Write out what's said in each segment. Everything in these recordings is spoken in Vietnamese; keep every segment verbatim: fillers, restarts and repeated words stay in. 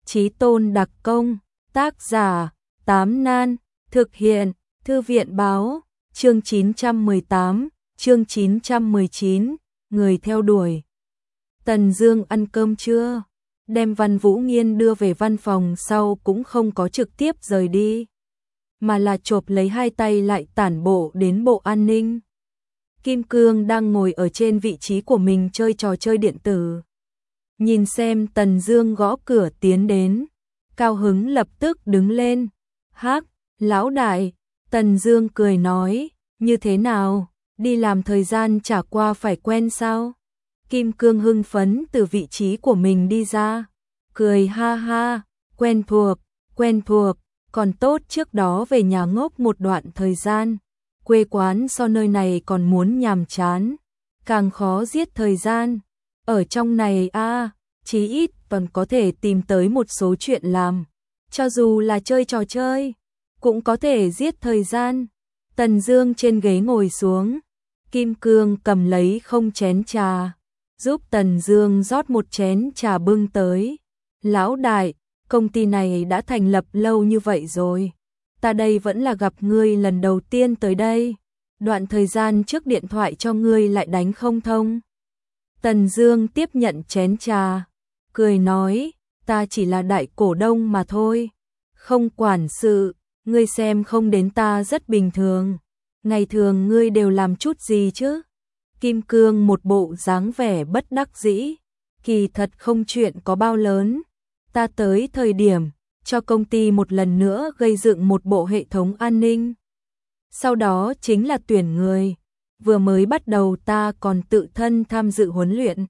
Chí Tôn đặc công, tác giả, Tám Nan, thực hiện, Thư viện báo, chương chín trăm mười tám, chương chín trăm mười chín, người theo đuổi. Tần Dương ăn cơm trưa, đem Văn Vũ Nghiên đưa về văn phòng sau cũng không có trực tiếp rời đi, mà là chộp lấy hai tay lại tản bộ đến bộ an ninh. Kim Cương đang ngồi ở trên vị trí của mình chơi trò chơi điện tử. Nhìn xem Tần Dương gõ cửa tiến đến, cao hứng lập tức đứng lên. Hắc, lão đại, Tần Dương cười nói, như thế nào, đi làm thời gian trả qua phải quen sao? Kim Cương hưng phấn từ vị trí của mình đi ra, cười ha ha, quen thuộc, quen thuộc, còn tốt trước đó về nhà ngốc một đoạn thời gian, quê quán so nơi này còn muốn nhàm chán, càng khó giết thời gian. Ở trong này a, à, chí ít còn có thể tìm tới một số chuyện làm, cho dù là chơi trò chơi, cũng có thể giết thời gian. Tần Dương trên ghế ngồi xuống, Kim Cương cầm lấy không chén trà, giúp Tần Dương rót một chén trà bưng tới. Lão đại, công ty này đã thành lập lâu như vậy rồi, ta đây vẫn là gặp ngươi lần đầu tiên tới đây, đoạn thời gian trước điện thoại cho ngươi lại đánh không thông. Tần Dương tiếp nhận chén trà, cười nói, ta chỉ là đại cổ đông mà thôi, không quản sự, ngươi xem không đến ta rất bình thường, ngày thường ngươi đều làm chút gì chứ? Kim Cương một bộ dáng vẻ bất đắc dĩ, kỳ thật không chuyện có bao lớn, ta tới thời điểm cho công ty một lần nữa gây dựng một bộ hệ thống an ninh. Sau đó chính là tuyển người, vừa mới bắt đầu ta còn tự thân tham dự huấn luyện.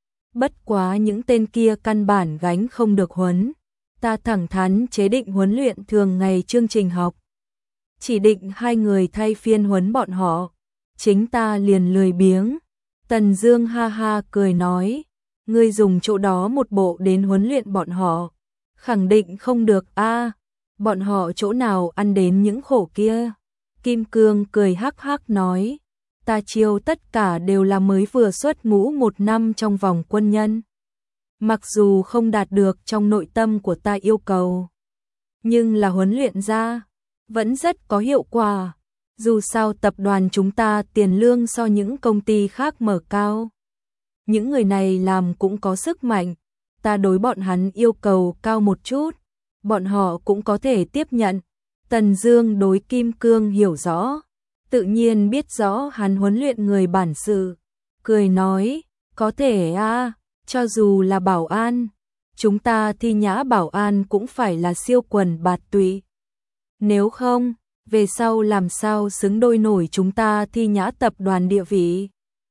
Bất quá những tên kia căn bản gánh không được huấn, ta thẳng thắn chế định huấn luyện thường ngày chương trình học. Chỉ định hai người thay phiên huấn bọn họ, chính ta liền lười biếng. Tần Dương ha ha cười nói, ngươi dùng chỗ đó một bộ đến huấn luyện bọn họ, khẳng định không được a, à, bọn họ chỗ nào ăn đến những khổ kia. Kim Cương cười hắc hắc nói, ta chiêu tất cả đều là mới vừa xuất ngũ một năm trong vòng quân nhân. Mặc dù không đạt được trong nội tâm của ta yêu cầu, nhưng là huấn luyện ra vẫn rất có hiệu quả. Dù sao tập đoàn chúng ta tiền lương so những công ty khác mở cao, những người này làm cũng có sức mạnh, ta đối bọn hắn yêu cầu cao một chút, bọn họ cũng có thể tiếp nhận. Tần Dương đối Kim Cương hiểu rõ, tự nhiên biết rõ hắn huấn luyện người bản sự, cười nói, có thể a, à, cho dù là bảo an, chúng ta thi nhã bảo an cũng phải là siêu quần bạt tụy. Nếu không, về sau làm sao xứng đôi nổi chúng ta thi nhã tập đoàn địa vị.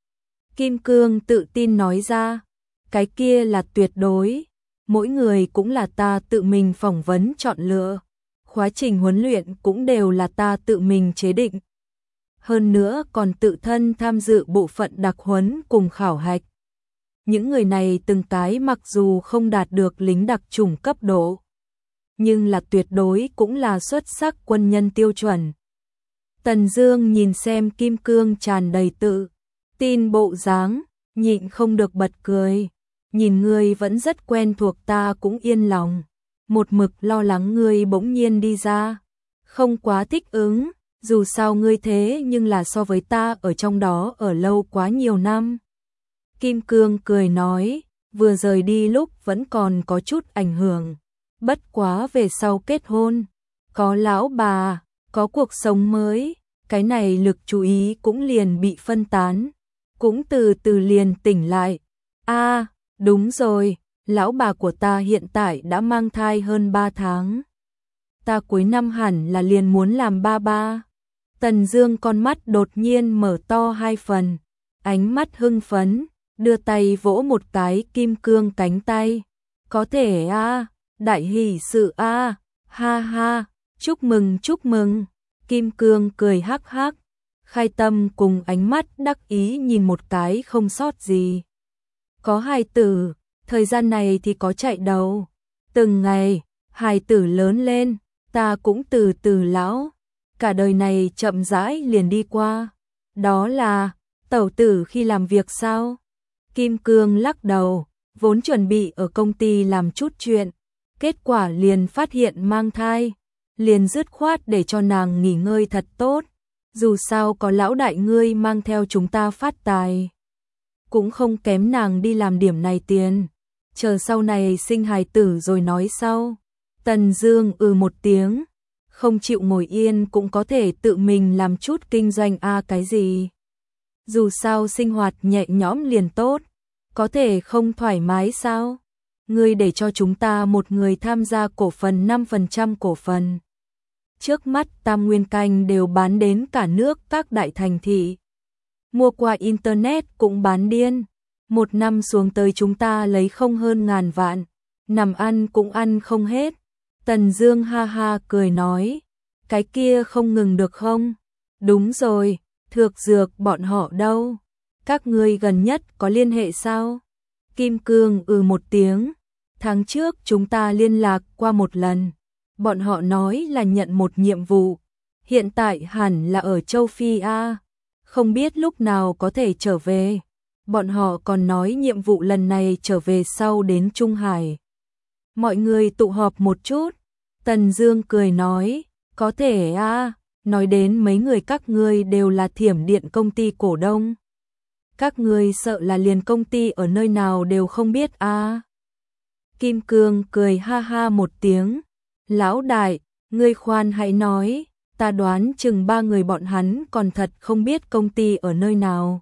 Kim Cương tự tin nói ra, cái kia là tuyệt đối, mỗi người cũng là ta tự mình phỏng vấn chọn lựa, quá trình huấn luyện cũng đều là ta tự mình chế định. Hơn nữa còn tự thân tham dự bộ phận đặc huấn cùng khảo hạch. Những người này từng cái mặc dù không đạt được lính đặc chủng cấp độ, nhưng là tuyệt đối cũng là xuất sắc quân nhân tiêu chuẩn. Tần Dương nhìn xem Kim Cương tràn đầy tự tin bộ dáng, nhịn không được bật cười, nhìn ngươi vẫn rất quen thuộc ta cũng yên lòng, một mực lo lắng ngươi bỗng nhiên đi ra, không quá thích ứng, dù sao ngươi thế nhưng là so với ta ở trong đó ở lâu quá nhiều năm. Kim Cương cười nói, vừa rời đi lúc vẫn còn có chút ảnh hưởng, bất quá về sau kết hôn, có lão bà, có cuộc sống mới, cái này lực chú ý cũng liền bị phân tán, cũng từ từ liền tỉnh lại. A, à, đúng rồi, lão bà của ta hiện tại đã mang thai hơn ba tháng. Ta cuối năm hẳn là liền muốn làm ba ba. Tần Dương con mắt đột nhiên mở to hai phần, ánh mắt hưng phấn, đưa tay vỗ một cái Kim Cương cánh tay. Có thể a, à, đại hỷ sự a, à, ha ha, chúc mừng chúc mừng. Kim Cương cười hắc hắc, khai tâm cùng ánh mắt đắc ý nhìn một cái không sót gì. Có hài tử, thời gian này thì có chạy đầu. Từng ngày, hài tử lớn lên, ta cũng từ từ lão. Cả đời này chậm rãi liền đi qua. Đó là, tẩu tử khi làm việc sao? Kim Cương lắc đầu, vốn chuẩn bị ở công ty làm chút chuyện. kết quả liền phát hiện mang thai, liền dứt khoát để cho nàng nghỉ ngơi thật tốt, dù sao có lão đại ngươi mang theo chúng ta phát tài, cũng không kém nàng đi làm điểm này tiền, chờ sau này sinh hài tử rồi nói sau. Tần Dương ừ một tiếng, không chịu ngồi yên cũng có thể tự mình làm chút kinh doanh a à, cái gì. Dù sao sinh hoạt nhẹ nhõm liền tốt, có thể không thoải mái sao? Ngươi để cho chúng ta một người tham gia cổ phần năm phần trăm cổ phần. Trước mắt Tam Nguyên Canh đều bán đến cả nước các đại thành thị. Mua qua internet cũng bán điên. Một năm xuống tới chúng ta lấy không hơn ngàn vạn. Nằm ăn cũng ăn không hết. Tần Dương ha ha cười nói. Cái kia không ngừng được không? Đúng rồi, Thược Dược bọn họ đâu? Các ngươi gần nhất có liên hệ sao? Kim Cương ừ một tiếng. Tháng trước chúng ta liên lạc qua một lần. Bọn họ nói là nhận một nhiệm vụ. Hiện tại hẳn là ở châu Phi A. Không biết lúc nào có thể trở về. Bọn họ còn nói nhiệm vụ lần này trở về sau đến Trung Hải. Mọi người tụ họp một chút. Tần Dương cười nói. Có thể A. Nói đến mấy người các ngươi đều là Thiểm Điện công ty cổ đông. Các ngươi sợ là liền công ty ở nơi nào đều không biết A. Kim Cương cười ha ha một tiếng. Lão đại, ngươi khoan hãy nói, ta đoán chừng ba người bọn hắn còn thật không biết công ty ở nơi nào.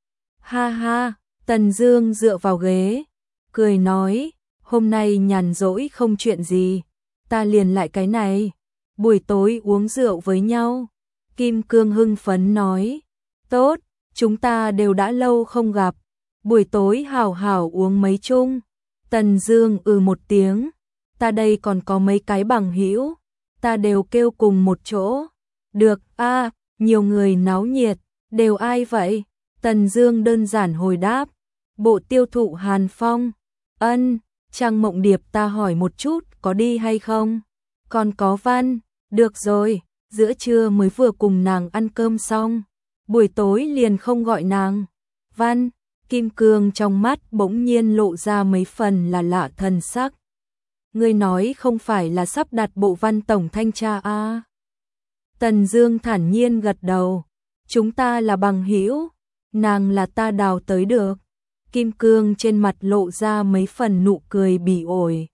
Ha ha, Tần Dương dựa vào ghế, cười nói, hôm nay nhàn rỗi không chuyện gì, ta liền lại cái này, buổi tối uống rượu với nhau. Kim Cương hưng phấn nói, tốt, chúng ta đều đã lâu không gặp, buổi tối hảo hảo uống mấy chung. Tần Dương ừ một tiếng, ta đây còn có mấy cái bằng hữu, ta đều kêu cùng một chỗ. Được a, à, nhiều người náo nhiệt, đều ai vậy? Tần Dương đơn giản hồi đáp, bộ tiêu thụ Hàn Phong. Ân, Trang Mộng Điệp ta hỏi một chút có đi hay không? Còn có Văn, được rồi, giữa trưa mới vừa cùng nàng ăn cơm xong, buổi tối liền không gọi nàng. Văn, Kim Cương trong mắt bỗng nhiên lộ ra mấy phần là lạ thần sắc. Ngươi nói không phải là sắp đặt bộ Văn tổng thanh tra a? À? Tần Dương thản nhiên gật đầu. Chúng ta là bằng hữu, nàng là ta đào tới được. Kim Cương trên mặt lộ ra mấy phần nụ cười bỉ ổi.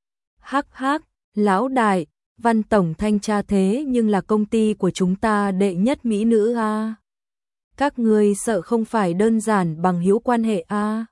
Hắc hắc, lão đại, Văn tổng thanh tra thế nhưng là công ty của chúng ta đệ nhất mỹ nữ a. À? Các ngươi sợ không phải đơn giản bằng hữu quan hệ a? À?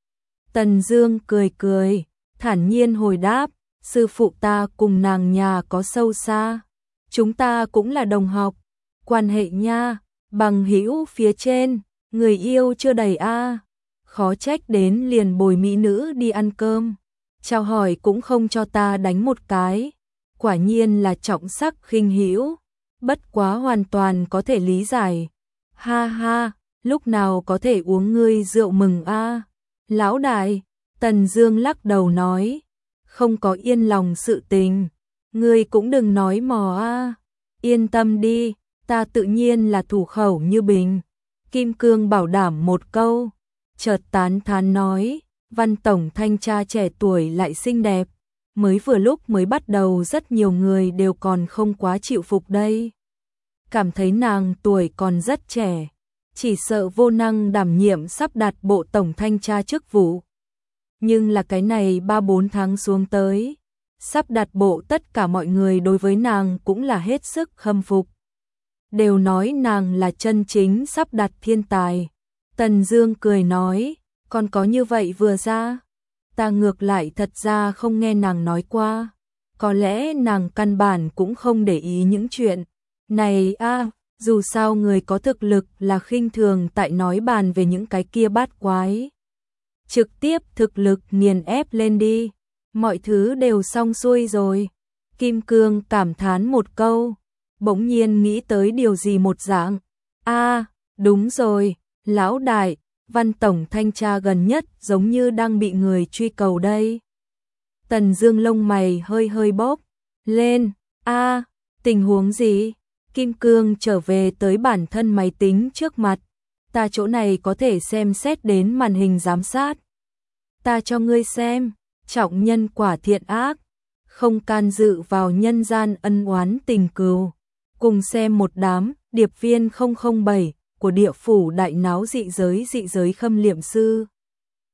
Tần Dương cười cười, thản nhiên hồi đáp, sư phụ ta cùng nàng nhà có sâu xa, chúng ta cũng là đồng học, quan hệ nha, bằng hữu phía trên, người yêu chưa đầy a, à. Khó trách đến liền bồi mỹ nữ đi ăn cơm, chào hỏi cũng không cho ta đánh một cái, quả nhiên là trọng sắc khinh hữu, bất quá hoàn toàn có thể lý giải. Ha ha, lúc nào có thể uống ngươi rượu mừng a? À? Lão đại, Tần Dương lắc đầu nói, không có yên lòng sự tình, ngươi cũng đừng nói mò a. À. Yên tâm đi, ta tự nhiên là thủ khẩu như bình. Kim Cương bảo đảm một câu, chợt tán thán nói, Văn tổng thanh tra trẻ tuổi lại xinh đẹp, mới vừa lúc mới bắt đầu rất nhiều người đều còn không quá chịu phục đây. Cảm thấy nàng tuổi còn rất trẻ, chỉ sợ vô năng đảm nhiệm sắp đặt bộ tổng thanh tra chức vụ. Nhưng là cái này ba bốn tháng xuống tới, sắp đặt bộ tất cả mọi người đối với nàng cũng là hết sức khâm phục. Đều nói nàng là chân chính sắp đặt thiên tài. Tần Dương cười nói, còn có như vậy vừa ra, ta ngược lại thật ra không nghe nàng nói qua, có lẽ nàng căn bản cũng không để ý những chuyện này a. À, dù sao người có thực lực là khinh thường tại nói bàn về những cái kia bát quái. Trực tiếp thực lực nghiền ép lên đi, mọi thứ đều xong xuôi rồi. Kim Cương cảm thán một câu, bỗng nhiên nghĩ tới điều gì một dạng. A, à, đúng rồi, lão đại, Văn tổng thanh tra gần nhất giống như đang bị người truy cầu đây. Tần Dương lông mày hơi hơi bốc lên, a, à, tình huống gì? Kim Cương trở về tới bản thân máy tính trước mặt, ta chỗ này có thể xem xét đến màn hình giám sát. Ta cho ngươi xem, trọng nhân quả thiện ác, không can dự vào nhân gian ân oán tình cừu. Cùng xem một đám điệp viên không không bảy của địa phủ đại náo dị giới dị giới khâm liệm sư.